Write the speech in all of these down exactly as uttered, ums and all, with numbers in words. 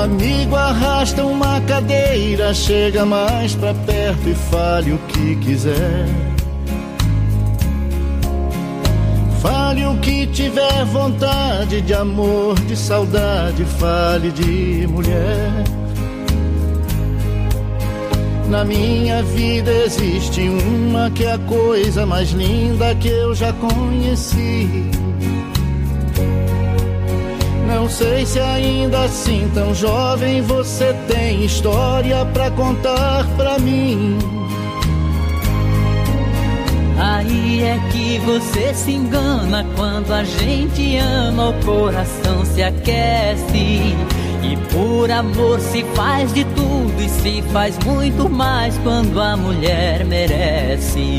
Amigo, arrasta uma cadeira, chega mais pra perto e fale o que quiser. Fale o que tiver vontade, de amor, de saudade, fale de mulher. Na minha vida existe uma que é a coisa mais linda que eu já conheci. Não sei se ainda assim tão jovem você tem história pra contar pra mim. Aí é que você se engana, quando a gente ama o coração se aquece. E por amor se faz de tudo e se faz muito mais quando a mulher merece.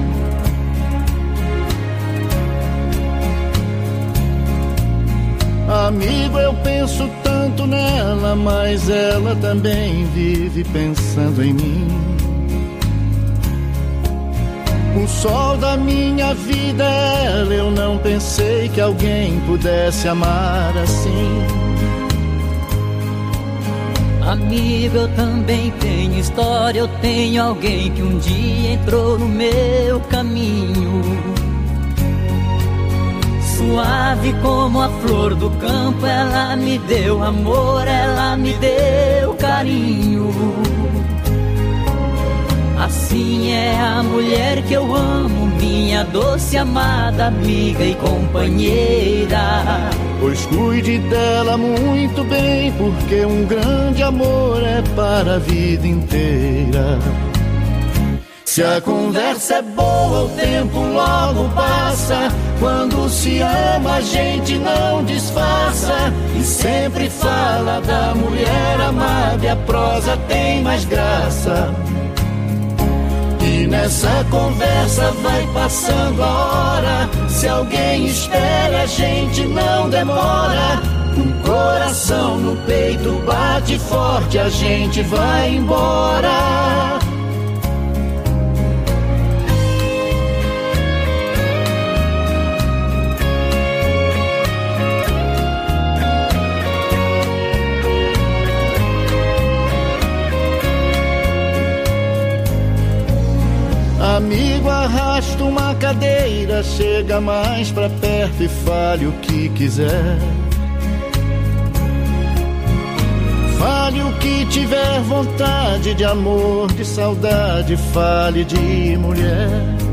Amigo, eu penso tanto nela, mas ela também vive pensando em mim. O sol da minha vida é ela, eu não pensei que alguém pudesse amar assim. Amigo, eu também tenho história, eu tenho alguém que um dia entrou no meu caminho. Suave como a flor do campo, ela me deu amor, ela me deu carinho. Assim é a mulher que eu amo, minha doce amada amiga e companheira. Pois cuide dela muito bem, porque um grande amor é para a vida inteira. Se a conversa é boa, o tempo logo passa. Quando se ama, a gente não disfarça. E sempre fala da mulher amada, e a prosa tem mais graça. E nessa conversa vai passando a hora. Se alguém espera, a gente não demora. Um coração no peito bate forte, a gente vai embora. Amigo, arrasta uma cadeira, chega mais pra perto e fale o que quiser. Fale o que tiver vontade, de amor, de saudade, fale de mulher.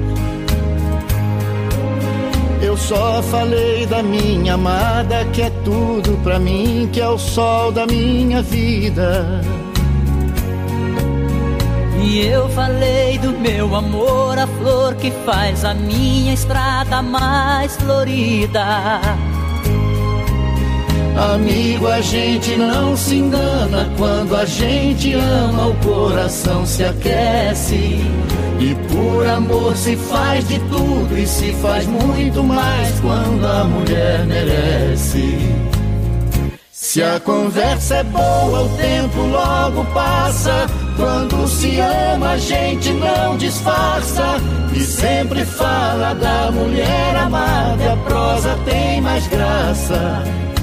Eu só falei da minha amada, que é tudo pra mim, que é o sol da minha vida. E eu falei do meu amor, a flor que faz a minha estrada mais florida. Amigo, a gente não se engana, quando a gente ama o coração se aquece. E por amor se faz de tudo e se faz muito mais quando a mulher merece. Se a conversa é boa, o tempo logo passa. Quando se ama, a gente não disfarça. E sempre fala da mulher amada, e a prosa tem mais graça.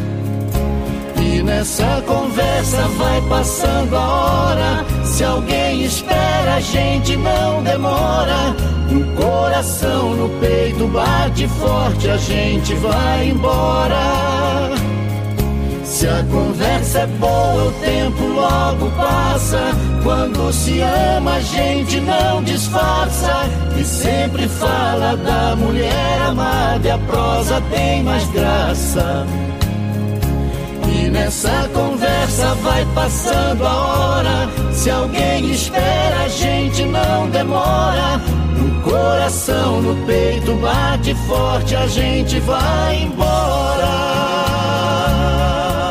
E nessa conversa vai passando a hora. Se alguém espera, a gente não demora. Um coração no peito bate forte, a gente vai embora. Se a conversa é boa, o tempo logo passa. Quando se ama, a gente não disfarça. E sempre fala da mulher amada, e a prosa tem mais graça. E nessa conversa vai passando a hora. Se alguém espera, a gente não demora. Um coração no peito bate forte, a gente vai embora.